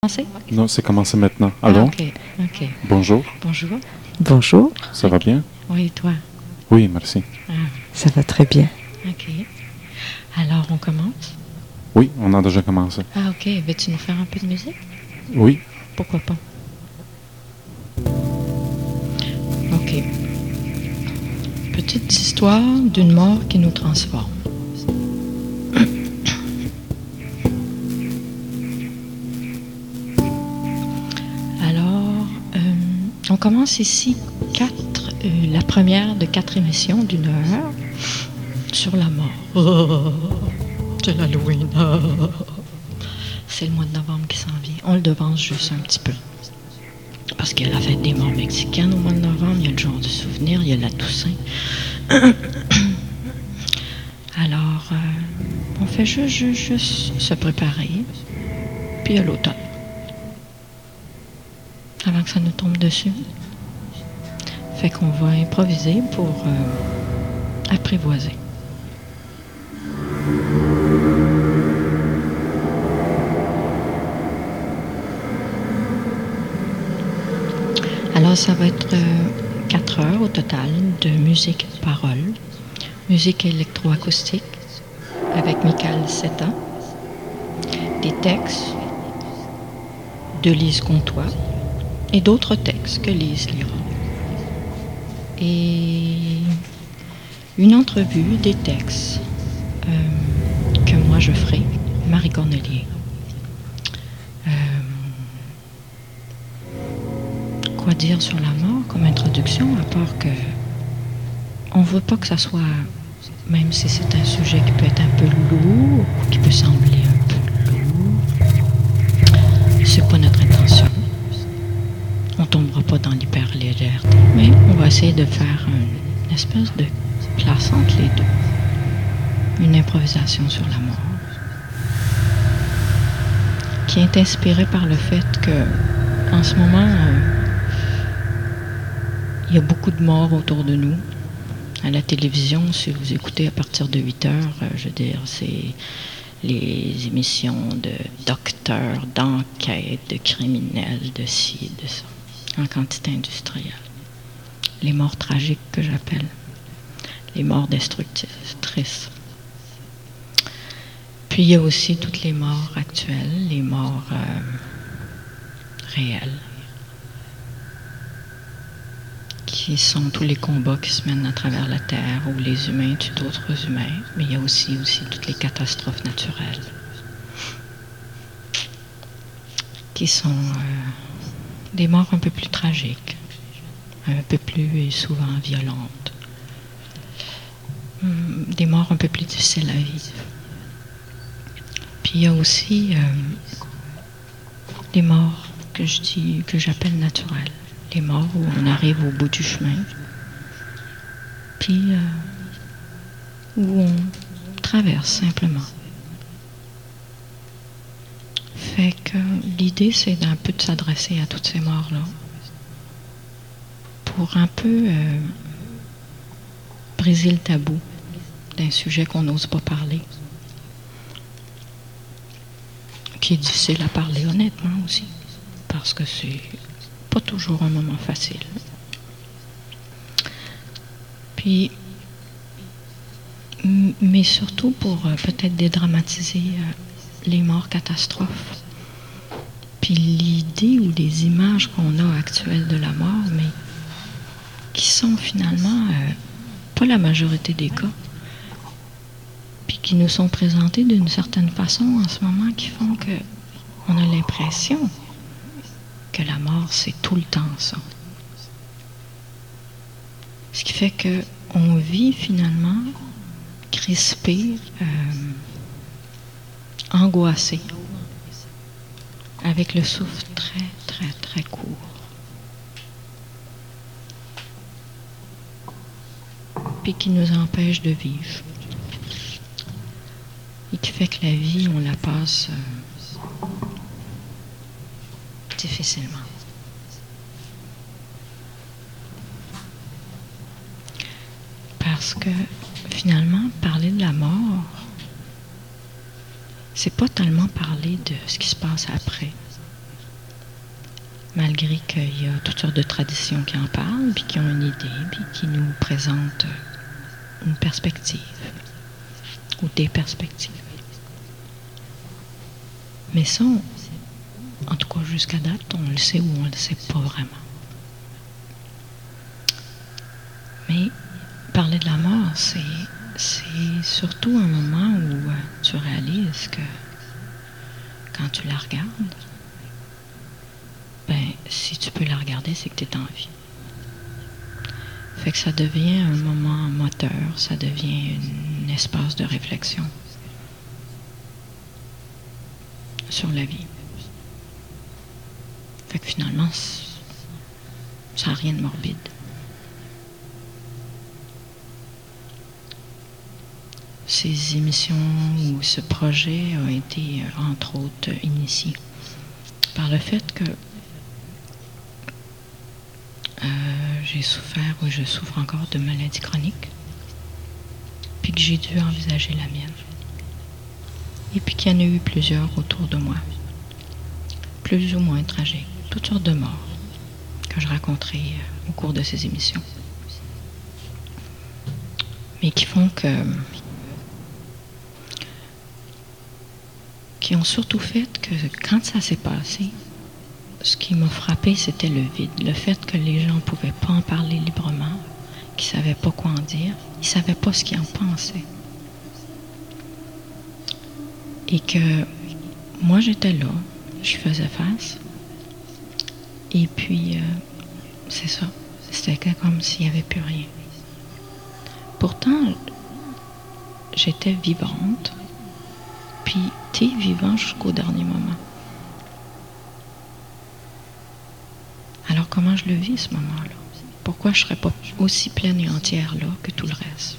Commencer? Non, c'est commencé maintenant. Ah, Allô? ok. Bonjour, Bonjour. Bonjour, ça va bien? Oui, et toi? Oui, merci. Ah, ça va très bien. ok. Alors, on commence? Oui, on a déjà commencé. Ah, ok. Veux-tu nous faire un peu de musique? Oui, Pourquoi pas? Ok. Petite histoire d'une mort qui nous transforme. Alors, on commence ici la première de 4 émissions d'une heure sur la mort. Oh, c'est l'Halloween. Oh. C'est le mois de novembre qui s'en vient. On le devance juste un petit peu. Parce qu'il y a la fête des morts mexicaine au mois de novembre, il y a le jour du souvenir, il y a la Toussaint. Alors, on fait juste se préparer. Puis il y a l'automne. Avant que ça nous tombe dessus. Fait qu'on va improviser pour apprivoiser. Alors, ça va être 4 heures au total de musique et de paroles. Musique électroacoustique avec Michael Seta. Des textes de Lise Comtois et d'autres textes que Lise lira. Et une entrevue des textes que moi je ferai, Marie Cornelier. Quoi dire sur la mort comme introduction, à part que on veut pas que ça soit, même si c'est un sujet qui peut être un peu lourd, qui peut sembler un peu lourd, c'est pas notre intention. On tombera pas dans l'hyper-légèreté, mais on va essayer de faire une espèce de place entre les deux. Une improvisation sur la mort. Qui est inspirée par le fait que, en ce moment, il y a beaucoup de morts autour de nous. À la télévision, si vous écoutez à partir de 8 heures, je veux dire, c'est les émissions de docteurs, d'enquêtes, de criminels, de ci, de ça, en quantité industrielle. Les morts tragiques que j'appelle. Les morts destructrices. Puis il y a aussi toutes les morts actuelles, les morts réelles, qui sont tous les combats qui se mènent à travers la Terre, où les humains tuent d'autres humains, mais il y a aussi toutes les catastrophes naturelles, qui sont des morts un peu plus tragiques, un peu plus souvent violentes, des morts un peu plus difficiles à vivre. Puis il y a aussi des morts que j'appelle naturelles. Les morts où on arrive au bout du chemin, puis où on traverse simplement. Fait que l'idée, c'est d'un peu de s'adresser à toutes ces morts-là, pour un peu briser le tabou d'un sujet qu'on n'ose pas parler, qui est difficile à parler honnêtement aussi, parce que c'est pas toujours un moment facile. Puis, mais surtout pour peut-être dédramatiser les morts catastrophes. Puis l'idée ou les images qu'on a actuelles de la mort, mais qui sont finalement pas la majorité des cas, puis qui nous sont présentées d'une certaine façon en ce moment, qui font que on a l'impression que la mort, c'est tout le temps ça. Ce qui fait qu'on vit finalement crispé, angoissé, avec le souffle très, très, très court. Puis qui nous empêche de vivre. Et qui fait que la vie, on la passe difficilement. Parce que finalement, parler de la mort, c'est pas tellement parler de ce qui se passe après. malgré qu'il y a toutes sortes de traditions qui en parlent, puis qui ont une idée, puis qui nous présentent une perspective, ou des perspectives. Mais ça, en tout cas jusqu'à date, on le sait ou on ne le sait pas vraiment. Mais parler de la mort, c'est surtout un moment où tu réalises que quand tu la regardes, ben, si tu peux la regarder, c'est que tu es en vie. Fait que ça devient un moment moteur, ça devient un espace de réflexion sur la vie. Fait que finalement, ça n'a rien de morbide. Ces émissions ou ce projet a été, entre autres, initié par le fait que j'ai souffert ou je souffre encore de maladies chroniques, puis que j'ai dû envisager la mienne. Et puis qu'il y en a eu plusieurs autour de moi, plus ou moins tragiques, toutes sortes de morts que je raconterai au cours de ces émissions. Mais qui font que... qui ont surtout fait que quand ça s'est passé, ce qui m'a frappé, c'était le vide. Le fait que les gens ne pouvaient pas en parler librement, qu'ils ne savaient pas quoi en dire, ils ne savaient pas ce qu'ils en pensaient. Et que moi, j'étais là, je faisais face. Et puis, c'est ça. C'était comme s'il n'y avait plus rien. Pourtant, j'étais vivante. Puis, t'es vivant jusqu'au dernier moment. Alors, comment je le vis, ce moment-là? Pourquoi je ne serais pas aussi pleine et entière là que tout le reste?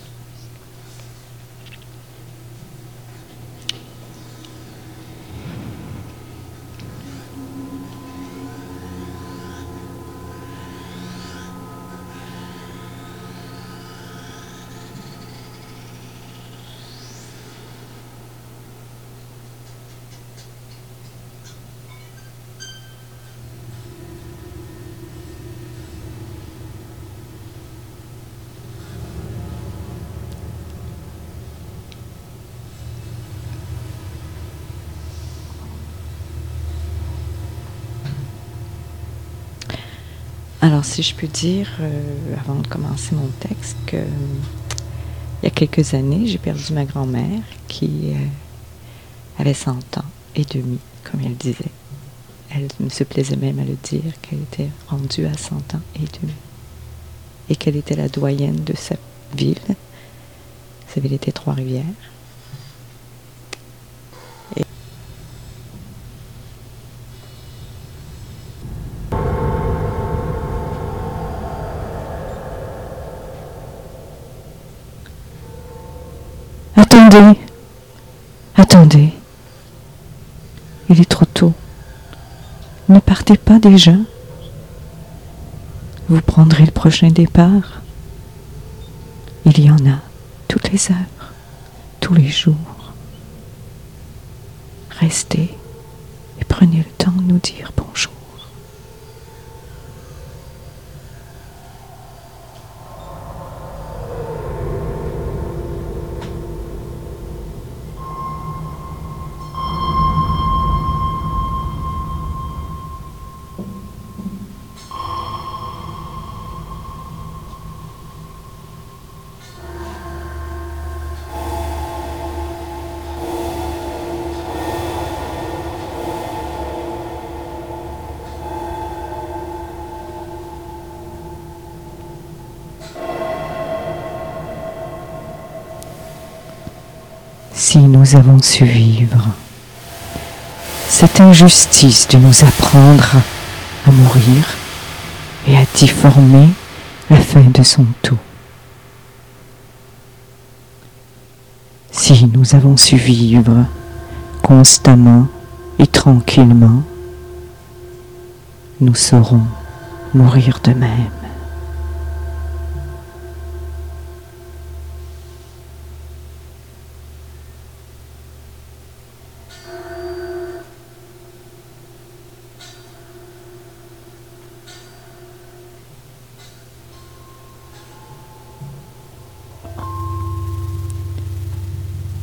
Alors, si je peux dire, avant de commencer mon texte, que il y a quelques années, j'ai perdu ma grand-mère qui avait 100 ans et demi, comme elle disait. Elle se plaisait même à le dire, qu'elle était rendue à 100 ans et demi. Et qu'elle était la doyenne de sa ville. Sa ville était Trois-Rivières. Attendez, attendez, il est trop tôt. Ne partez pas déjà. Vous prendrez le prochain départ. Il y en a toutes les heures, tous les jours. Restez et prenez le temps de nous dire bonjour. Si nous avons su vivre cette injustice de nous apprendre à mourir et à difformer la fin de son tout. Si nous avons su vivre constamment et tranquillement, nous saurons mourir de même.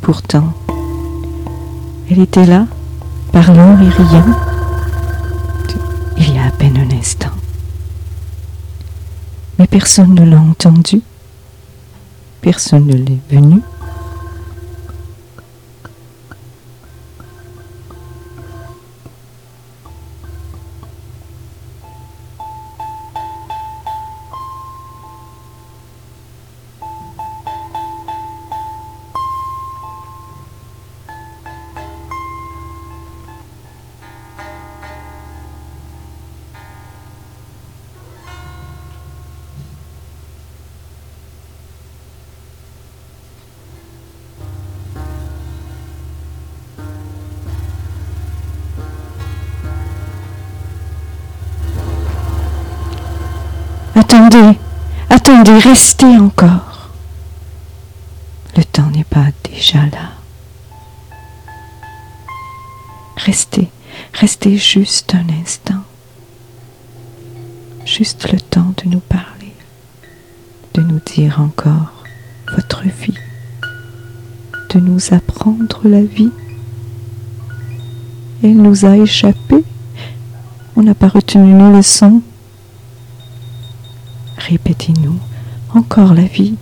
Pourtant, elle était là, parlant et riant, il y a à peine un instant. Mais personne ne l'a entendu, personne ne l'est venu. Attendez, attendez, restez encore. Le temps n'est pas déjà là. Restez, restez juste un instant. Juste le temps de nous parler, de nous dire encore votre vie, de nous apprendre la vie. Elle nous a échappé. On n'a pas retenu nos leçons. Répétez-nous encore la vie.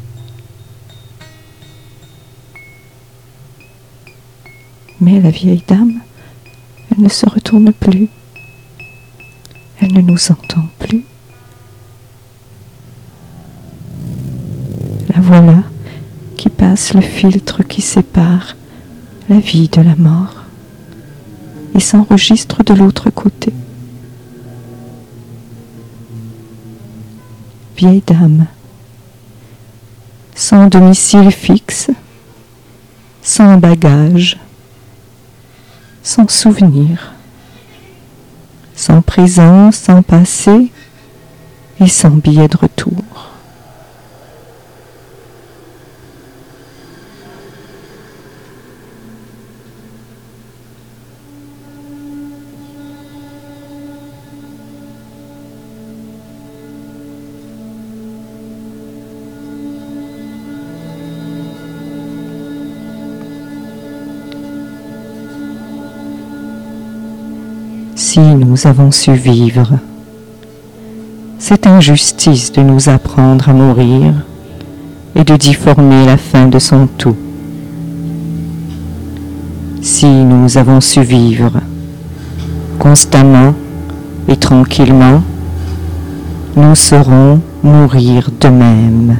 Mais la vieille dame, elle ne se retourne plus. Elle ne nous entend plus. La voilà qui passe le filtre qui sépare la vie de la mort et s'enregistre de l'autre côté. Vieille dame, sans domicile fixe, sans bagage, sans souvenir, sans présent, sans passé et sans billet de retour. Si nous avons su vivre, c'est injustice de nous apprendre à mourir et de difformer la fin de son tout. Si nous avons su vivre constamment et tranquillement, nous saurons mourir de même.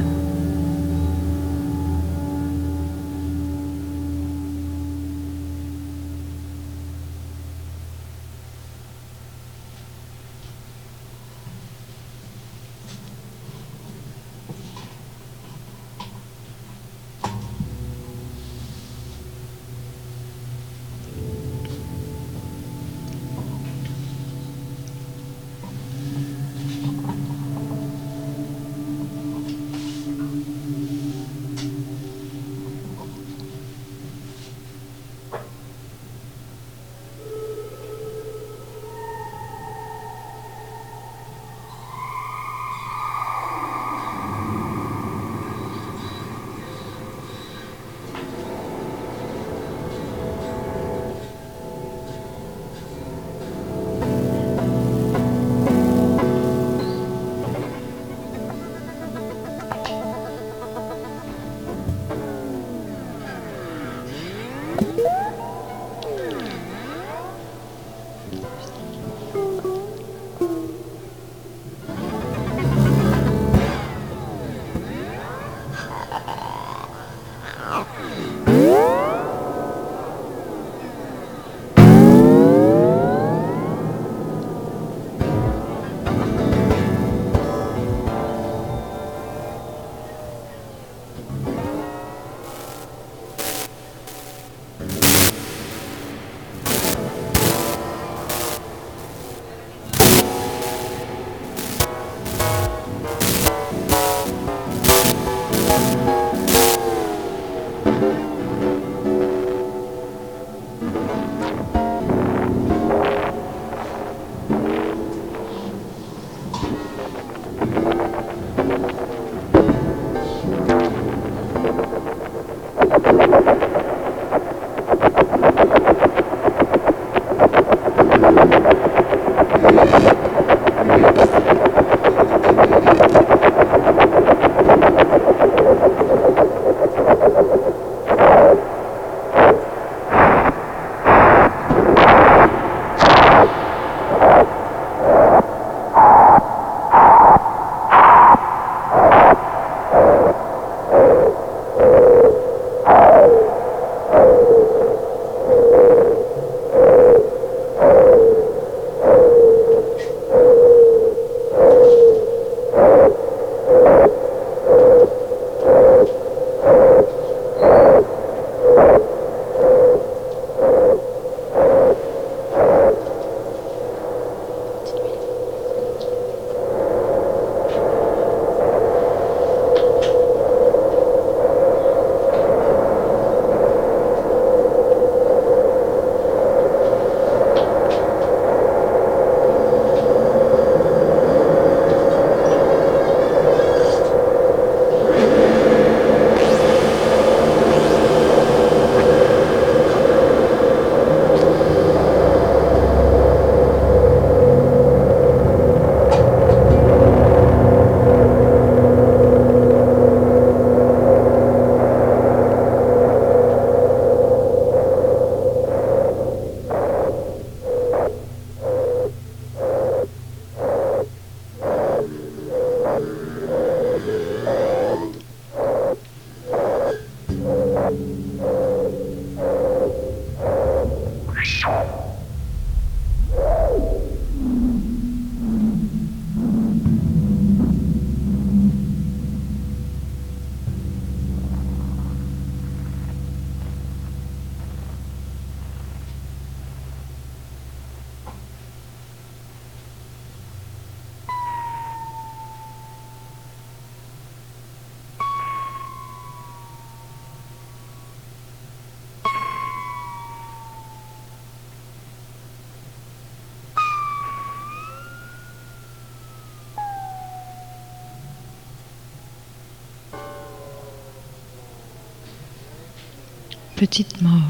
petite mort.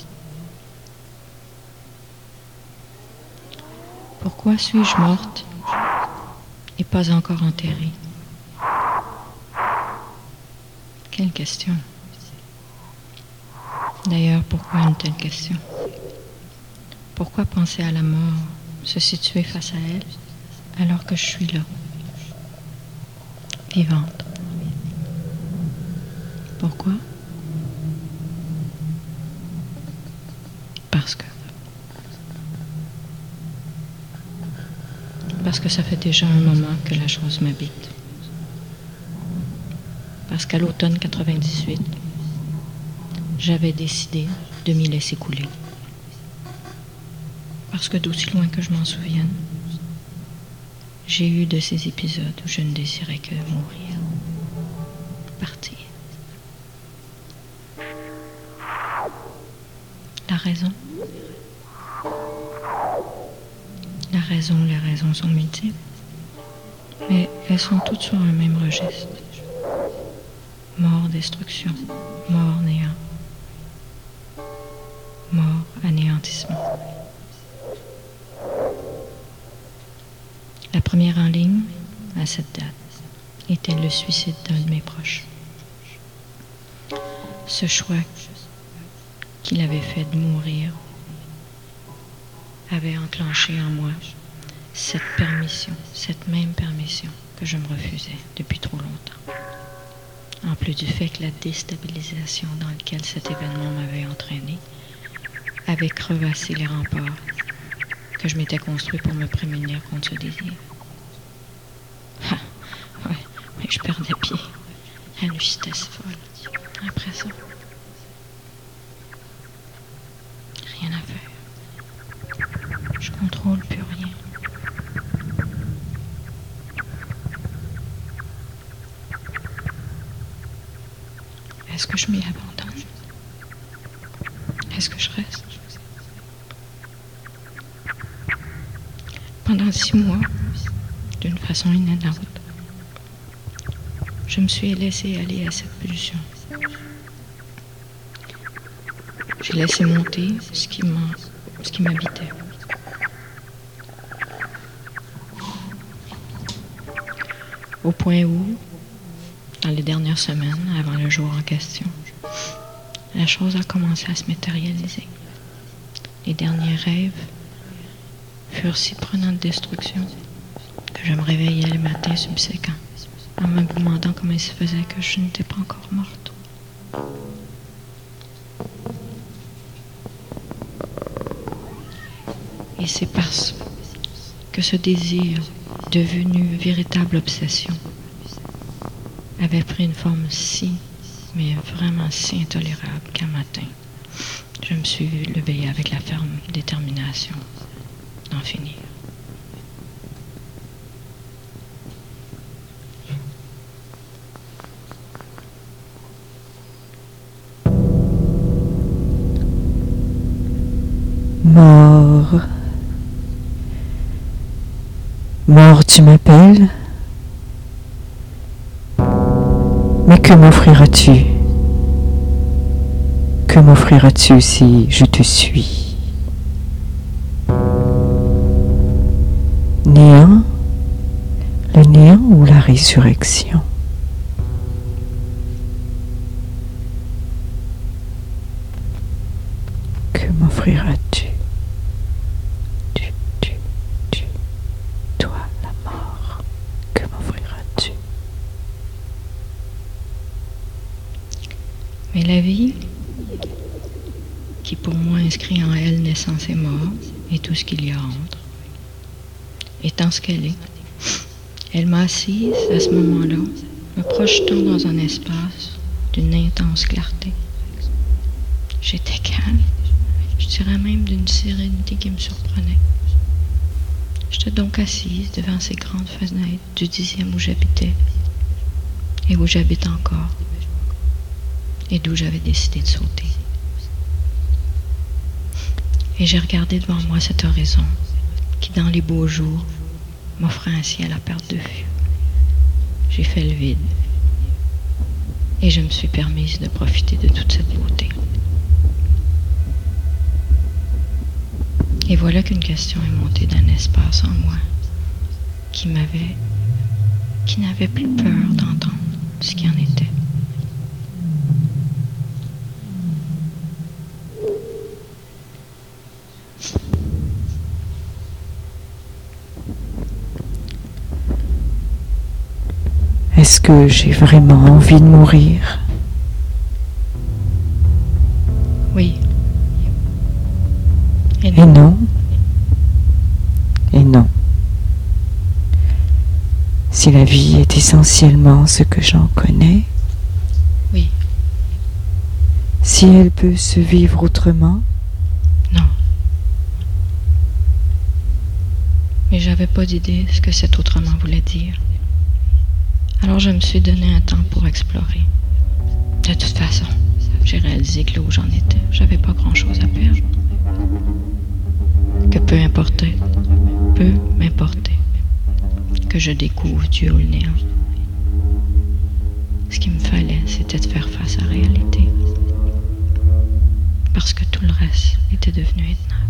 Pourquoi suis-je morte et pas encore enterrée? Quelle question. D'ailleurs, pourquoi une telle question? Pourquoi penser à la mort, se situer face à elle, alors que je suis là, vivante? Pourquoi? Parce que ça fait déjà un moment que la chose m'habite. Parce qu'à l'automne 98, j'avais décidé de m'y laisser couler. Parce que d'aussi loin que je m'en souvienne, j'ai eu de ces épisodes où je ne désirais que mourir, partir. La raison? Les raisons sont multiples, mais elles sont toutes sur un même registre. Mort, destruction, mort, néant, mort, anéantissement. La première en ligne, à cette date, était le suicide d'un de mes proches. Ce choix qu'il avait fait de mourir avait enclenché en moi cette même permission que je me refusais depuis trop longtemps. En plus du fait que la déstabilisation dans laquelle cet événement m'avait entraîné avait crevassé les remparts que je m'étais construit pour me prémunir contre ce désir. Ah, ouais, mais je perdais pied à une vitesse folle. Après ça, rien à faire. Je contrôle plus rien. Est-ce que je m'y abandonne? Est-ce que je reste? Pendant 6 mois, d'une façon inanente, je me suis laissée aller à cette pulsion. J'ai laissé monter ce qui m'habitait. Au point où, dans les dernières semaines, avant le jour en question, la chose a commencé à se matérialiser. Les derniers rêves furent si prenants de destruction que je me réveillais le matin subséquent en me demandant comment il se faisait que je n'étais pas encore morte. Et c'est parce que ce désir, devenu véritable obsession, avait pris une forme mais vraiment si intolérable qu'un matin, je me suis levée avec la ferme détermination d'en finir. Mort. Mort, tu m'appelles? Mais que m'offriras-tu? Que m'offriras-tu si je te suis? Néant? Le néant ou la résurrection? Que m'offriras-tu? Toi, la mort, que m'offriras-tu? Mais la vie, qui pour moi inscrit en elle naissance et mort, et tout ce qu'il y a entre, étant ce qu'elle est, elle m'a assise à ce moment-là, me projetant dans un espace d'une intense clarté. J'étais calme, je dirais même d'une sérénité qui me surprenait. J'étais donc assise devant ces grandes fenêtres du 10e où j'habitais, et où j'habite encore, et d'où j'avais décidé de sauter. Et j'ai regardé devant moi cet horizon qui, dans les beaux jours, m'offrait un ciel à perte de vue. J'ai fait le vide et je me suis permise de profiter de toute cette beauté. Et voilà qu'une question est montée d'un espace en moi qui n'avait plus peur d'entendre ce qui en était. Est-ce que j'ai vraiment envie de mourir? Oui. Et non. Et non. Si la vie est essentiellement ce que j'en connais, Oui. Si elle peut se vivre autrement, Non. Mais j'avais pas d'idée ce que cet autrement voulait dire. Alors je me suis donné un temps pour explorer. De toute façon, j'ai réalisé que là où j'en étais, j'avais pas grand-chose à perdre. Que peu m'importer, que je découvre Dieu ou le néant. Ce qu'il me fallait, c'était de faire face à la réalité. Parce que tout le reste était devenu intenable.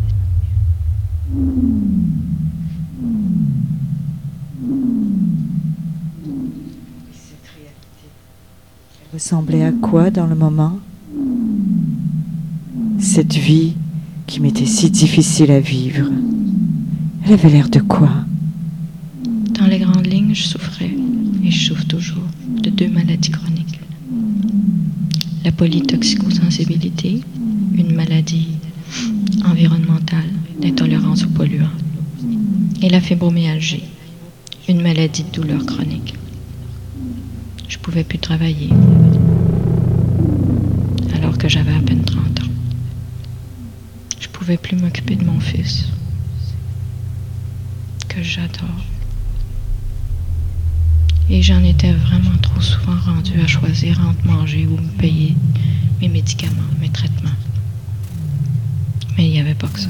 ressemblait à quoi dans le moment? Cette vie qui m'était si difficile à vivre, elle avait l'air de quoi? Dans les grandes lignes, je souffrais, et je souffre toujours, de 2 maladies chroniques. La polytoxicosensibilité, une maladie environnementale d'intolérance aux polluants, et la fibromyalgie, une maladie de douleur chronique. Je pouvais plus travailler, alors que j'avais à peine 30 ans. Je pouvais plus m'occuper de mon fils, que j'adore. Et j'en étais vraiment trop souvent rendue à choisir entre manger ou me payer mes médicaments, mes traitements. Mais il n'y avait pas que ça.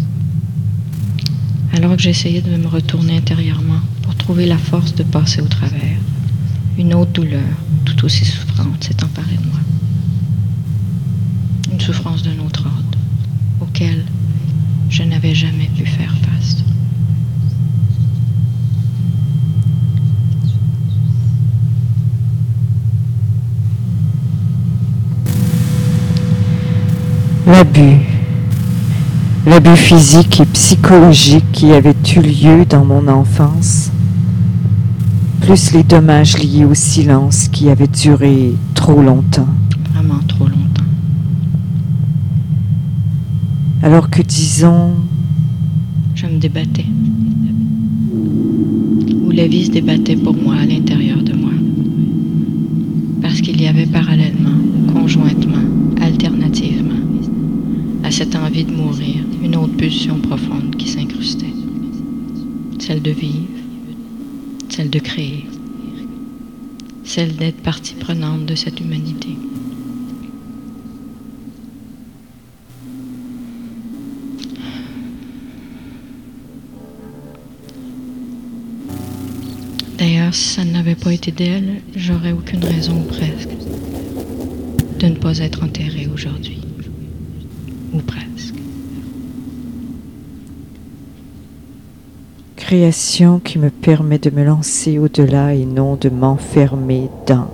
Alors que j'essayais de me retourner intérieurement pour trouver la force de passer au travers, une autre douleur, tout aussi souffrante, s'est emparée de moi. Une souffrance d'un autre ordre, auquel je n'avais jamais pu faire face. L'abus physique et psychologique qui avait eu lieu dans mon enfance, plus les dommages liés au silence qui avait duré trop longtemps. Vraiment trop longtemps. Alors que, disons, je me débattais. Ou la vie se débattait pour moi à l'intérieur de moi. Parce qu'il y avait parallèlement, conjointement, alternativement, à cette envie de mourir, une autre pulsion profonde qui s'incrustait. Celle de vivre, celle de créer, celle d'être partie prenante de cette humanité. D'ailleurs, si ça n'avait pas été d'elle, j'aurais aucune raison, ou presque, de ne pas être enterrée aujourd'hui. Ou presque. création qui me permet de me lancer au-delà et non de m'enfermer dans.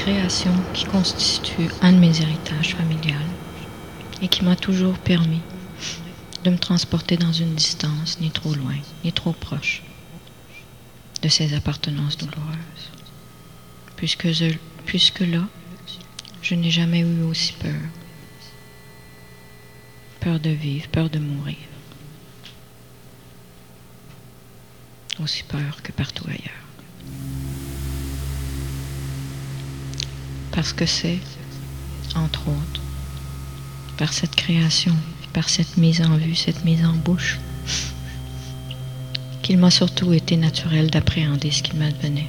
création qui constitue un de mes héritages familiales et qui m'a toujours permis de me transporter dans une distance ni trop loin, ni trop proche de ces appartenances douloureuses. Puisque là, je n'ai jamais eu aussi peur. Peur de vivre, peur de mourir. Aussi peur que partout ailleurs. Parce que c'est, entre autres, par cette création, par cette mise en vue, cette mise en bouche, qu'il m'a surtout été naturel d'appréhender ce qui m'advenait.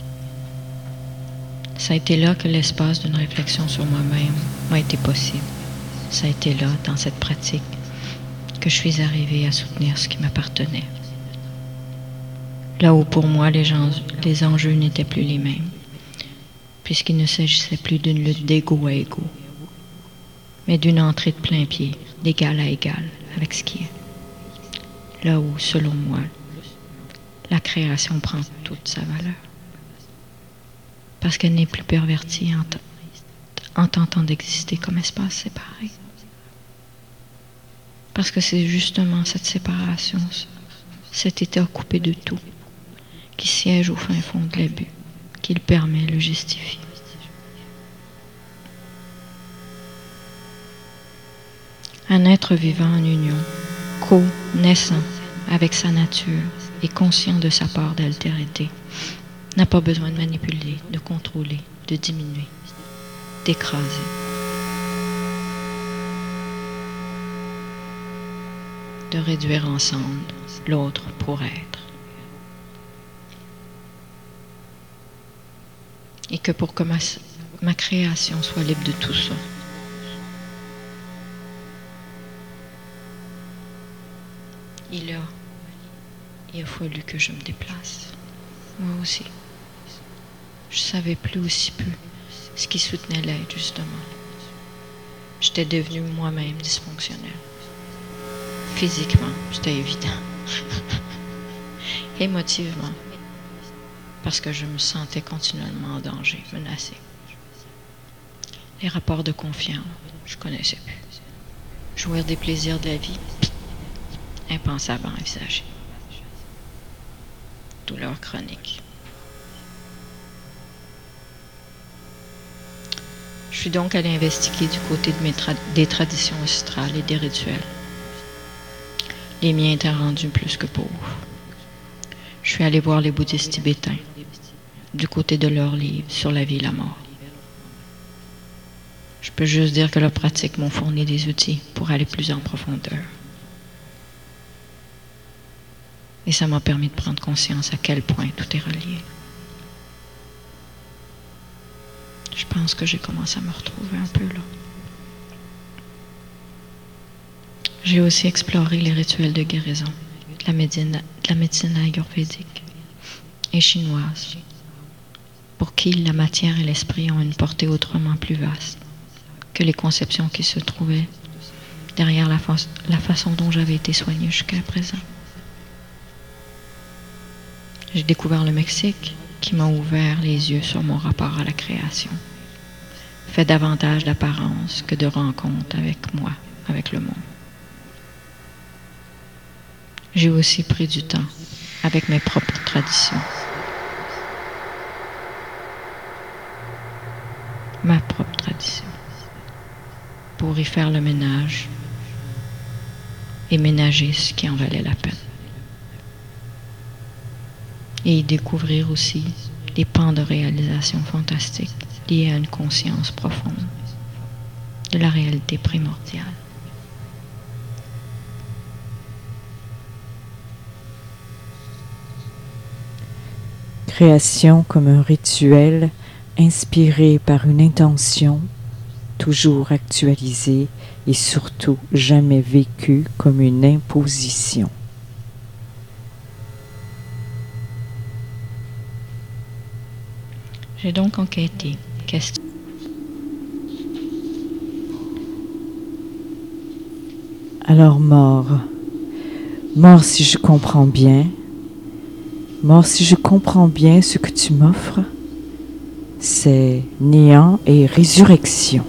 Ça a été là que l'espace d'une réflexion sur moi-même m'a été possible. Ça a été là, dans cette pratique, que je suis arrivée à soutenir ce qui m'appartenait. Là où pour moi les enjeux n'étaient plus les mêmes, puisqu'il ne s'agissait plus d'une lutte d'égo à égo, mais d'une entrée de plein pied, d'égal à égal, avec ce qui est. Là où, selon moi, la création prend toute sa valeur. Parce qu'elle n'est plus pervertie en tentant d'exister comme espace séparé. Parce que c'est justement cette séparation, cet état coupé de tout, qui siège au fin fond de l'abus, qui le permet, le justifie. Un être vivant en union, co-naissant avec sa nature et conscient de sa part d'altérité, n'a pas besoin de manipuler, de contrôler, de diminuer, d'écraser. De réduire ensemble l'autre pour être. Et que pour que ma création soit libre de tout ça, il a fallu que je me déplace. Moi aussi. Je savais plus aussi peu ce qui soutenait l'être, justement. J'étais devenue moi-même dysfonctionnelle. Physiquement, c'était évident. Émotivement, parce que je me sentais continuellement en danger, menacée. Les rapports de confiance, je connaissais plus. Jouir des plaisirs de la vie, impensable à envisager. Douleur chronique. Je suis donc allée investiguer du côté des traditions ancestrales et des rituels. Les miens étaient rendus plus que pauvres. Je suis allée voir les bouddhistes tibétains, du côté de leurs livres sur la vie et la mort. Je peux juste dire que leurs pratiques m'ont fourni des outils pour aller plus en profondeur. Et ça m'a permis de prendre conscience à quel point tout est relié. Je pense que j'ai commencé à me retrouver un peu là. J'ai aussi exploré les rituels de guérison, de la médecine ayurvédique et chinoise, pour qui la matière et l'esprit ont une portée autrement plus vaste que les conceptions qui se trouvaient derrière la façon dont j'avais été soignée jusqu'à présent. J'ai découvert le Mexique, qui m'a ouvert les yeux sur mon rapport à la création, fait davantage d'apparence que de rencontre avec moi, avec le monde. J'ai aussi pris du temps avec mes propres traditions. Ma propre tradition. Pour y faire le ménage et ménager ce qui en valait la peine. Et y découvrir aussi des pans de réalisation fantastiques liés à une conscience profonde de la réalité primordiale. Création comme un rituel inspiré par une intention, toujours actualisée et surtout jamais vécue comme une imposition. J'ai donc enquêté, questionné. Alors mort si je comprends bien ce que tu m'offres, c'est néant et résurrection.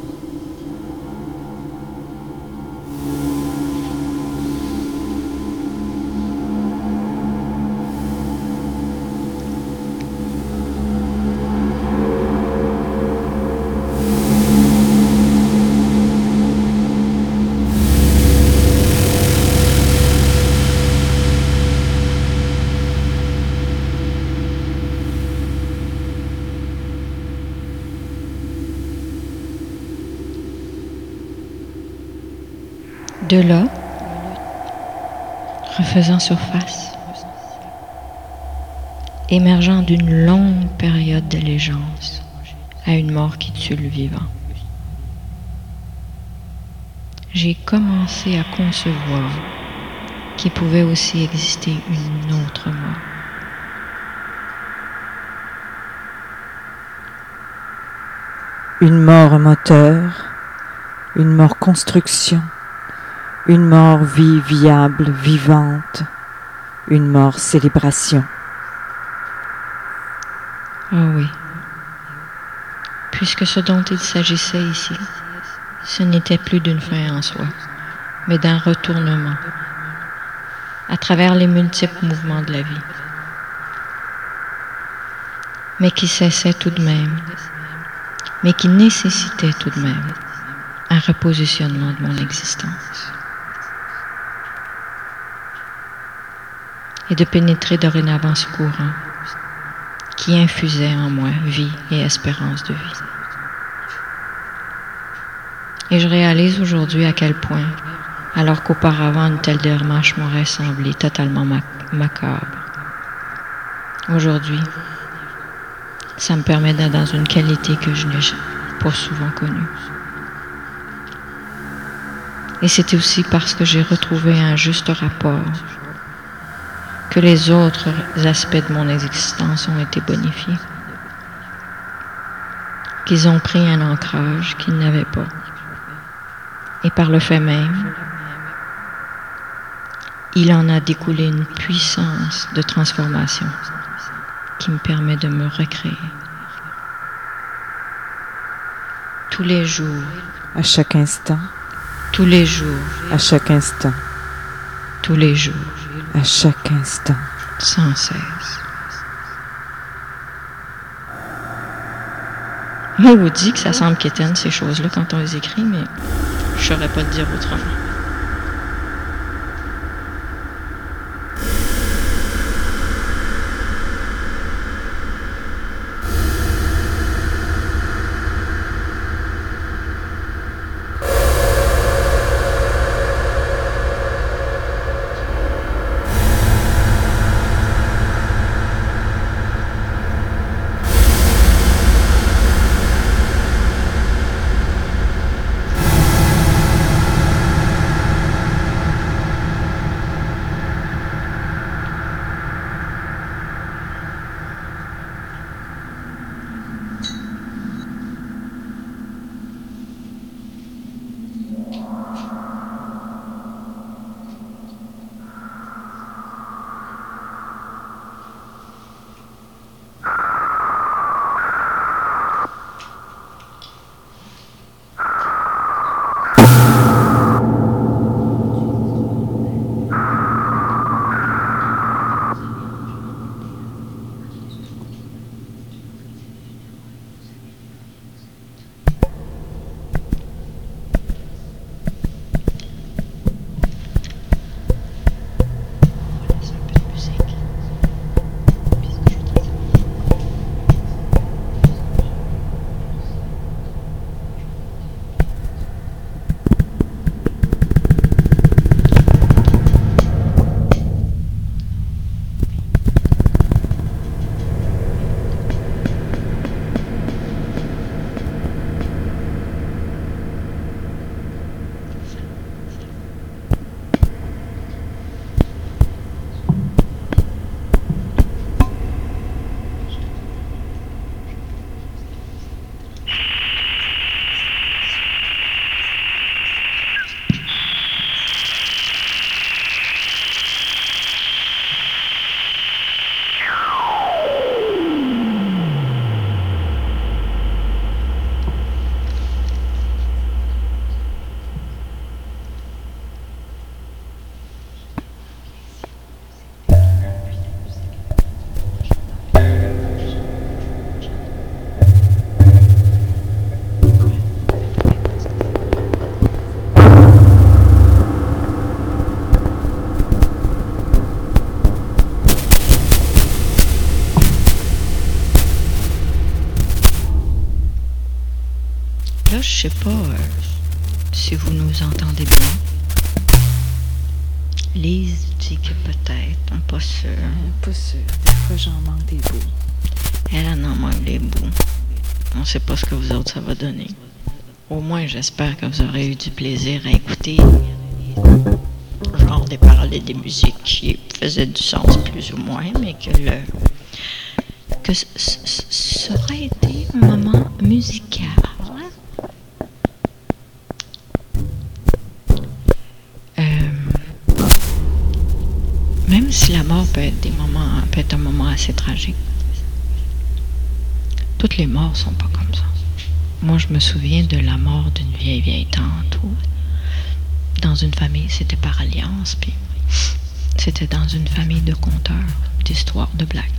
De là, refaisant surface, émergeant d'une longue période d'allégeance à une mort qui tue le vivant, j'ai commencé à concevoir qu'il pouvait aussi exister une autre mort. Une mort moteur, une mort construction, une mort vie viable, vivante, une mort célébration. Ah oui, puisque ce dont il s'agissait ici, ce n'était plus d'une fin en soi, mais d'un retournement à travers les multiples mouvements de la vie, mais qui cessait tout de même, mais qui nécessitait tout de même un repositionnement de mon existence. Et de pénétrer dorénavant ce courant qui infusait en moi vie et espérance de vie. Et je réalise aujourd'hui à quel point, alors qu'auparavant une telle démarche m'aurait semblé totalement macabre, aujourd'hui, ça me permet d'être dans une qualité que je n'ai pas souvent connue. Et c'est aussi parce que j'ai retrouvé un juste rapport que les autres aspects de mon existence ont été bonifiés, qu'ils ont pris un ancrage qu'ils n'avaient pas. Et par le fait même, il en a découlé une puissance de transformation qui me permet de me recréer. Tous les jours, À chaque instant, tous les jours, à chaque instant, tous les jours, à chaque instant. sans cesse. Moi, je vous dis que ça semble quétaine, ces choses-là, quand on les écrit, mais je saurais pas le dire autrement. sais pas si vous nous entendez bien. Lise dit que peut-être, pas sûr. Pas sûr. Des fois, j'en manque des bouts. Elle en manque des bouts. On sait pas ce que vous autres ça va donner. Au moins, j'espère que vous aurez eu du plaisir à écouter genre des paroles et des musiques qui faisaient du sens plus ou moins, mais que ça aurait été un moment musical. Même si la mort peut être un moment assez tragique. Toutes les morts sont pas comme ça. Moi, je me souviens de la mort d'une vieille tante dans une famille, c'était par alliance, puis c'était dans une famille de conteurs, d'histoires, de blagues.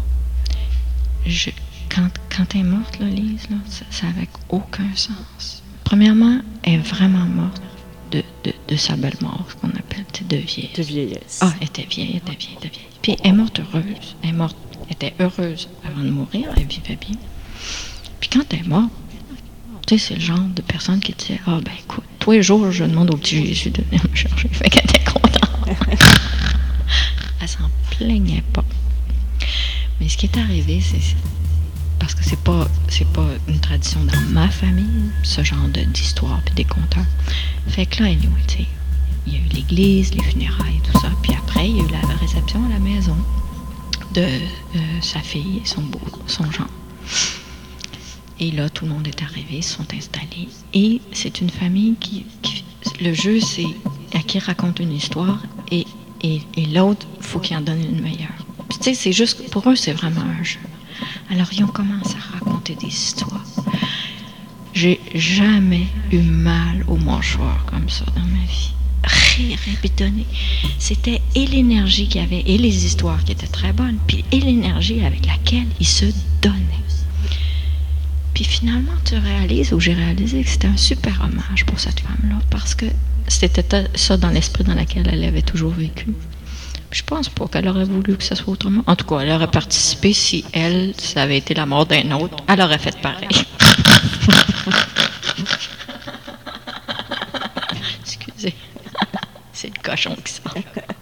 Quand elle est morte, là, Lise, là, ça n'avait aucun sens. Premièrement, elle est vraiment morte de sa belle mort, ce qu'on appelle de vieillesse. De vieillesse. Ah, elle était vieille. Puis elle est morte heureuse. Elle était heureuse avant de mourir, elle vivait bien. Puis quand elle est morte, tu sais, c'est le genre de personne qui disait « Ah, ben écoute, tous les jours, je demande au petit Jésus de venir me chercher. » Fait qu'elle était contente. Elle s'en plaignait pas. Mais ce qui est arrivé, c'est parce que c'est pas une tradition dans ma famille, ce genre d'histoire puis des conteurs. Fait que là, anyway, tu sais, il y a eu l'église, les funérailles, tout ça. Puis après, il y a eu la réception à la maison de sa fille et son genre. Et là, tout le monde est arrivé, ils se sont installés. Et c'est une famille qui le jeu, c'est à qui raconte une histoire et l'autre, il faut qu'il en donne une meilleure. Puis tu sais, c'est juste, pour eux, c'est vraiment un jeu. Alors, ils ont commencé à raconter des histoires. J'ai jamais eu mal au mâchoire comme ça dans ma vie. Rire et bétonner. C'était et l'énergie qu'il y avait, et les histoires qui étaient très bonnes, puis et l'énergie avec laquelle ils se donnaient. Puis finalement, tu réalises, ou j'ai réalisé que c'était un super hommage pour cette femme-là, parce que c'était ça dans l'esprit dans lequel elle avait toujours vécu. Puis je pense pas qu'elle aurait voulu que ça soit autrement. En tout cas, elle aurait participé si elle, ça avait été la mort d'un autre, elle aurait fait pareil. Excusez, c'est le cochon qui sort.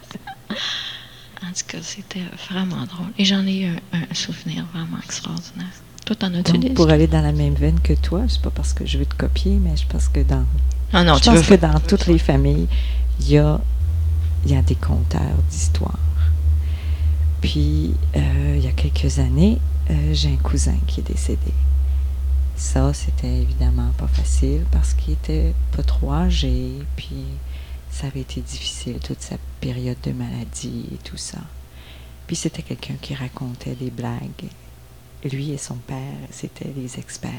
En tout cas, c'était vraiment drôle. Et j'en ai eu un souvenir vraiment extraordinaire. Toi, t'en as-tu des? Pour aller dans la même veine que toi, c'est pas parce que je veux te copier, mais je pense que dans toutes les familles, il y a des conteurs d'histoires. Puis, il y a quelques années, j'ai un cousin qui est décédé. Ça, c'était évidemment pas facile parce qu'il était pas trop âgé, puis ça avait été difficile toute sa période de maladie et tout ça. Puis c'était quelqu'un qui racontait des blagues. Lui et son père, c'était des experts.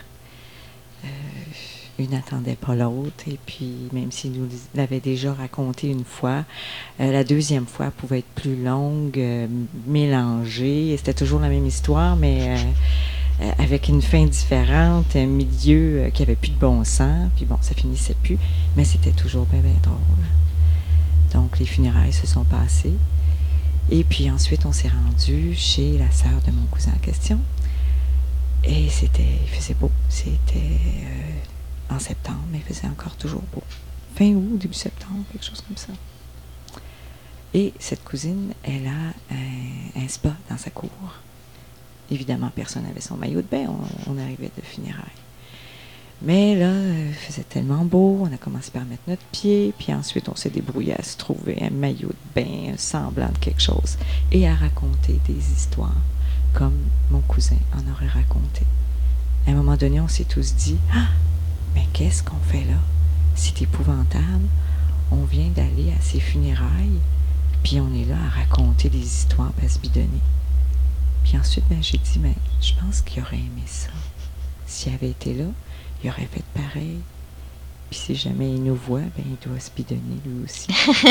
Une n'attendait pas l'autre, et puis même s'il nous l'avait déjà raconté une fois, la deuxième fois pouvait être plus longue, mélangée. C'était toujours la même histoire, mais avec une fin différente, un milieu qui avait plus de bon sens, puis bon, ça finissait plus, mais c'était toujours bien drôle. Donc les funérailles se sont passées. Et puis ensuite, on s'est rendu chez la sœur de mon cousin en question. Et il faisait beau. C'était en septembre, mais il faisait encore toujours beau. Fin août, début septembre, quelque chose comme ça. Et cette cousine, elle a un spa dans sa cour. Évidemment, personne n'avait son maillot de bain. On arrivait de funérailles. Mais là, il faisait tellement beau, on a commencé par mettre notre pied, puis ensuite on s'est débrouillé à se trouver un maillot de bain, un semblant de quelque chose, et à raconter des histoires, comme mon cousin en aurait raconté. À un moment donné, on s'est tous dit « Ah, mais qu'est-ce qu'on fait là? C'est épouvantable. On vient d'aller à ses funérailles, puis on est là à raconter des histoires à se bidonner. » Puis ensuite, j'ai dit « Mais je pense qu'il aurait aimé ça. S'il avait été là, il aurait fait pareil. Puis si jamais il nous voit, ben il doit se bidonner lui aussi. »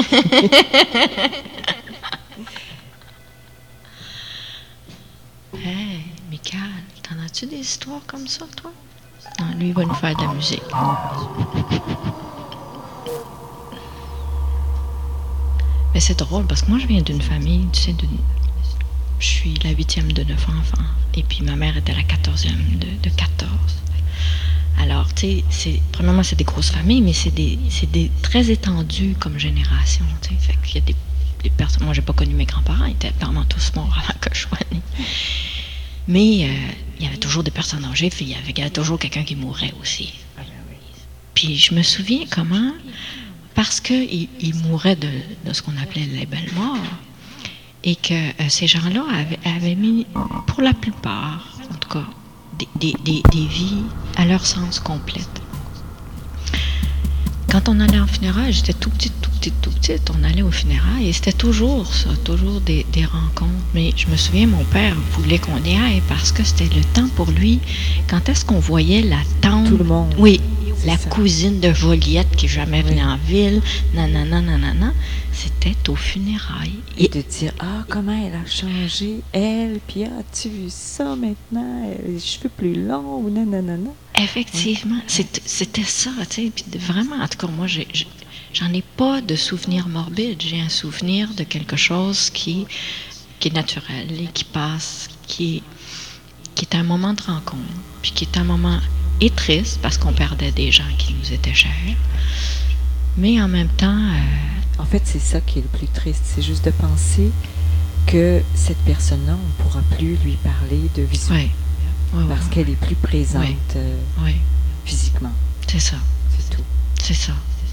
Hey, Michael, t'en as-tu des histoires comme ça, toi? Non, lui, il va nous faire de la musique. Mais c'est drôle, parce que moi, je viens d'une famille, tu sais, je suis la 8e de 9 enfants. Et puis ma mère était la 14e de 14. Alors, tu sais, premièrement, c'est des grosses familles, mais c'est des très étendues comme génération, tu sais. Fait qu'il y a des personnes... Moi, j'ai pas connu mes grands-parents, ils étaient vraiment tous morts avant que je sois née. Mais il y avait toujours des personnes âgées, puis il y avait toujours quelqu'un qui mourait aussi. Puis je me souviens comment, parce qu'ils mouraient de ce qu'on appelait les belles morts, et que ces gens-là avaient mis, pour la plupart, en tout cas, des vies à leur sens complète. Quand on allait en funérailles, j'étais tout petite, on allait aux funérailles et c'était toujours ça, toujours des rencontres. Mais je me souviens, mon père voulait qu'on y aille parce que c'était le temps pour lui. Quand est-ce qu'on voyait la tante? Tout le monde. Oui, la cousine de Joliette qui jamais venait en ville, nanana, c'était aux funérailles. Et de dire, comment elle a changé, elle, puis as-tu vu ça maintenant, les cheveux plus longs, ou nanana. Effectivement, c'était ça, tu sais, puis vraiment, en tout cas, moi, j'en ai pas de souvenir morbide, j'ai un souvenir de quelque chose qui est naturel et qui passe, qui est un moment de rencontre, puis qui est un moment et triste, parce qu'on perdait des gens qui nous étaient chers, mais en même temps... En fait, c'est ça qui est le plus triste, c'est juste de penser que cette personne-là, on ne pourra plus lui parler de visu. Oui. Parce qu'elle est plus présente physiquement. C'est ça. C'est tout. C'est ça.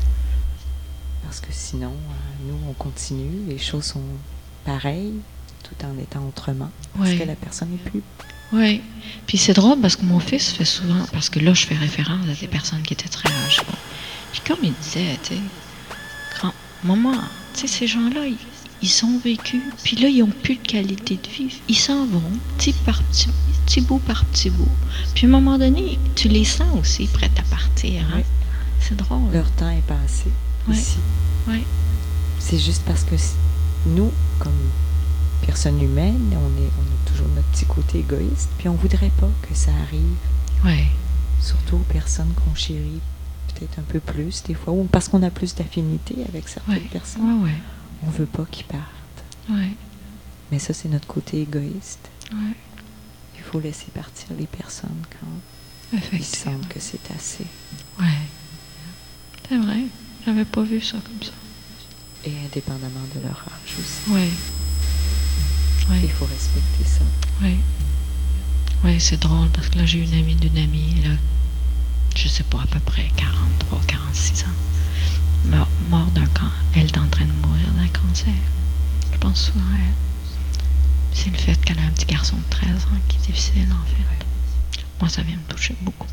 Parce que sinon, nous, on continue, les choses sont pareilles, tout en étant autrement. Parce que la personne n'est plus. Oui. Puis c'est drôle parce que mon fils fait souvent, parce que là, je fais référence à des personnes qui étaient très âgées. Puis comme il disait, tu sais, maman, tu sais, ces gens-là, ils ont vécu, puis là, ils n'ont plus de qualité de vie. Ils s'en vont, petit bout par petit bout. Puis à un moment donné, tu les sens aussi prêts à partir. Hein? C'est drôle. Leur temps est passé ici. Oui. C'est juste parce que nous, comme personnes humaines, on a toujours notre petit côté égoïste, puis on ne voudrait pas que ça arrive. Oui. Surtout aux personnes qu'on chérit peut-être un peu plus, des fois, ou parce qu'on a plus d'affinité avec certaines personnes. On ne veut pas qu'ils partent. Oui. Mais ça, c'est notre côté égoïste. Oui. Il faut laisser partir les personnes quand il semble que c'est assez. Oui. C'est vrai. J'avais pas vu ça comme ça. Et indépendamment de leur âge aussi. Oui. Oui. Il faut respecter ça. Oui. Oui, c'est drôle parce que là, j'ai une amie d'une amie, là, je sais pas, à peu près 43, 46 ans. Mort d'un cancer. Elle est en train de mourir d'un cancer. Je pense souvent à elle. C'est le fait qu'elle a un petit garçon de 13 ans qui est difficile, en fait. Moi, ça vient me toucher beaucoup.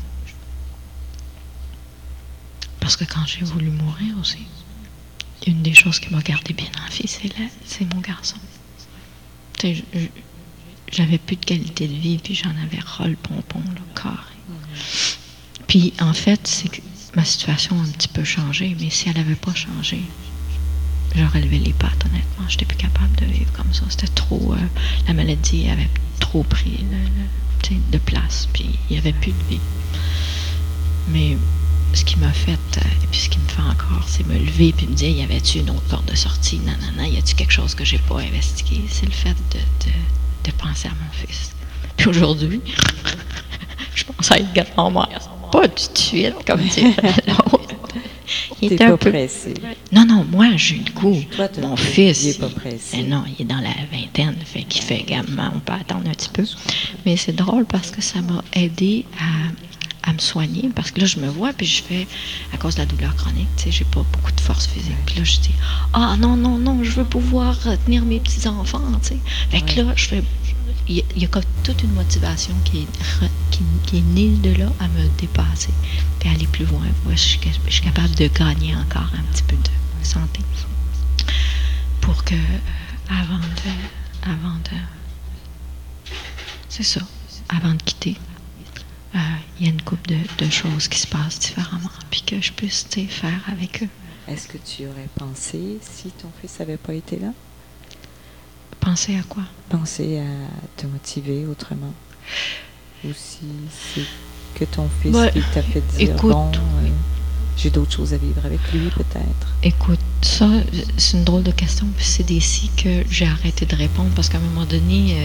Parce que quand j'ai voulu mourir aussi, une des choses qui m'a gardé bien en vie, c'est mon garçon. Tu sais, j'avais plus de qualité de vie, puis j'en avais ras le pompon, le corps. Puis, en fait, c'est que ma situation a un petit peu changé, mais si elle n'avait pas changé, j'aurais levé les pattes, honnêtement. Je n'étais plus capable de vivre comme ça. C'était trop... la maladie avait trop pris de place, puis il n'y avait plus de vie. Mais ce qui m'a fait, et puis ce qui me fait encore, c'est me lever puis me dire, y avait-tu une autre porte de sortie? Non, y a-tu quelque chose que j'ai pas investigué? C'est le fait de penser à mon fils. Puis aujourd'hui, je pense à être grand-mère. Pas tout de suite, comme dirait l'autre. Il était un peu pressé. Non, moi, j'ai eu le goût. Toi, mon fils, il est pas pressé. Non, il est dans la vingtaine, fait qu'il fait gamin, on peut attendre un petit peu. Mais c'est drôle parce que ça m'a aidé à me soigner, parce que là, je me vois, puis je fais, à cause de la douleur chronique, tu sais, j'ai pas beaucoup de force physique. Puis là, je dis, non, je veux pouvoir tenir mes petits-enfants, tu sais. Fait que là, je fais... Il y a comme toute une motivation qui est née de là à me dépasser, puis aller plus loin. Moi, je suis capable de gagner encore un petit peu de santé pour que, avant de c'est ça, avant de quitter, il y a une couple de choses qui se passent différemment, puis que je puisse, tu sais, faire avec eux. Est-ce que tu aurais pensé, si ton fils n'avait pas été là? Penser à quoi? Penser à te motiver autrement. Ou si c'est que ton fils qui t'a fait dire, j'ai d'autres choses à vivre avec lui, peut-être. Écoute, ça, c'est une drôle de question, puis c'est des si que j'ai arrêté de répondre, parce qu'à un moment donné,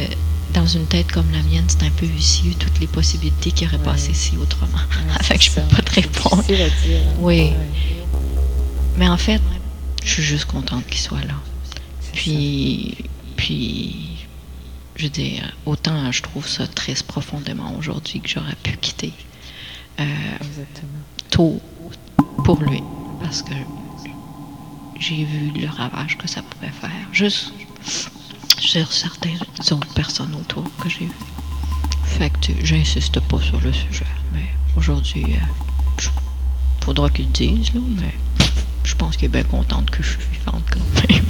dans une tête comme la mienne, c'est un peu vicieux, toutes les possibilités qui auraient passé si autrement. Fait que je peux pas te répondre. C'est difficile à dire. Oui. Ouais. Mais en fait, je suis juste contente qu'il soit là. C'est Puis, je veux dire, autant je trouve ça triste profondément aujourd'hui que j'aurais pu quitter ça. Exactement. tôt pour lui, parce que j'ai vu le ravage que ça pouvait faire, juste sur certaines autres personnes autour que j'ai vues. Fait que j'insiste pas sur le sujet, mais aujourd'hui, faudra qu'il le dise, là, mais je pense qu'il est bien contente que je suis vivante quand même.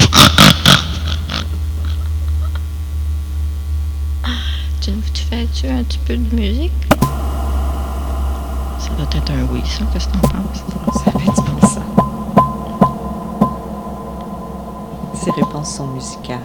Tu fais-tu un petit peu de musique? Ça doit être un oui, ça. Qu'est-ce que t'en penses? Ça fait du bon ça. Ces réponses sont musicales.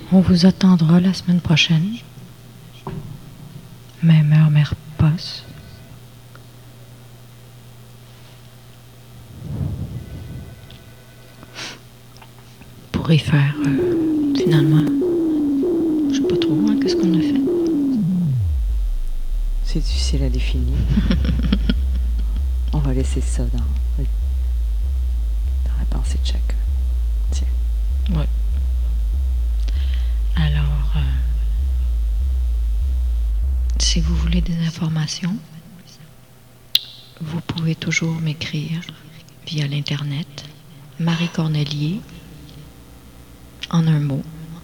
On vous attendra la semaine prochaine. Même heure, même poste. Pour y faire, finalement, je sais pas trop, hein, qu'est-ce qu'on a fait? C'est difficile à définir. On va laisser ça dans la pensée de chacun. Tiens. Oui. Alors, si vous voulez des informations, vous pouvez toujours m'écrire via l'Internet. Marie Cornelier, en un mot,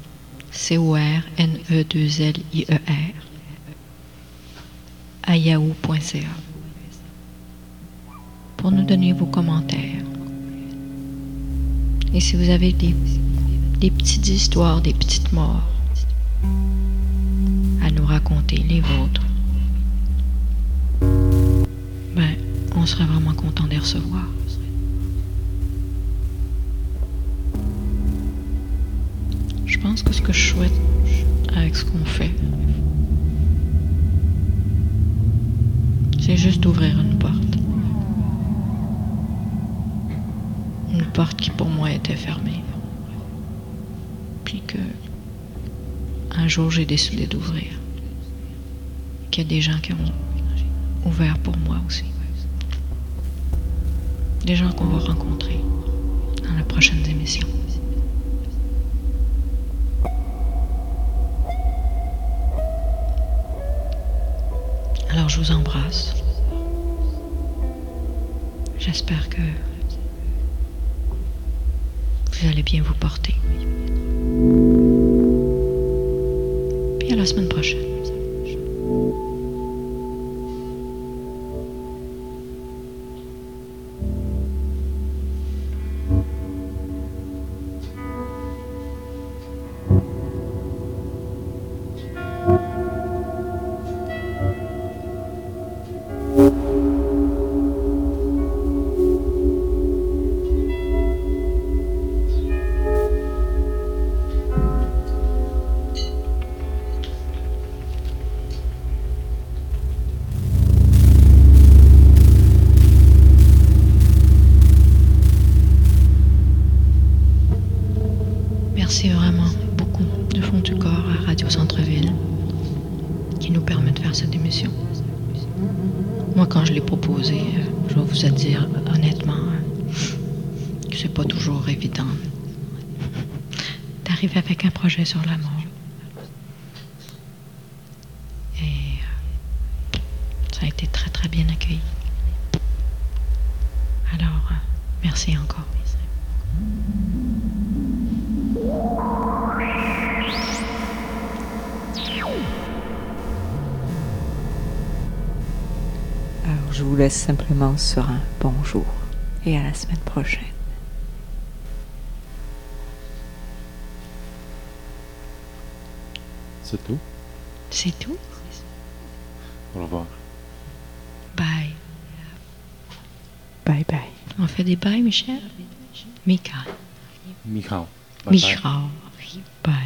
CORNE2LIER, à yahoo.ca, pour nous donner vos commentaires. Et si vous avez des petites histoires, des petites morts à nous raconter, les vôtres, ben, on serait vraiment content de les recevoir. Je pense que ce que je souhaite avec ce qu'on fait, c'est juste ouvrir une porte. Une porte qui pour moi était fermée. Puis que un jour j'ai décidé d'ouvrir. Qu'il y a des gens qui ont ouvert pour moi aussi. Des gens qu'on va rencontrer dans les prochaines émissions. Alors je vous embrasse. J'espère que vous allez bien vous porter. Puis à la semaine prochaine. Merci vraiment beaucoup du fond du corps à Radio Centre-Ville qui nous permet de faire cette émission. Moi, quand je l'ai proposé, je vais vous dire honnêtement que c'est pas toujours évident d'arriver avec un projet sur la mort. Et ça a été très très bien accueilli. Alors, merci encore. Alors, je vous laisse simplement sur un bonjour et à la semaine prochaine. C'est tout. C'est tout. Au revoir. Bye. Bye bye. On fait des bails, Michel? Michael. Michał. Bye bye. Michal. Bye.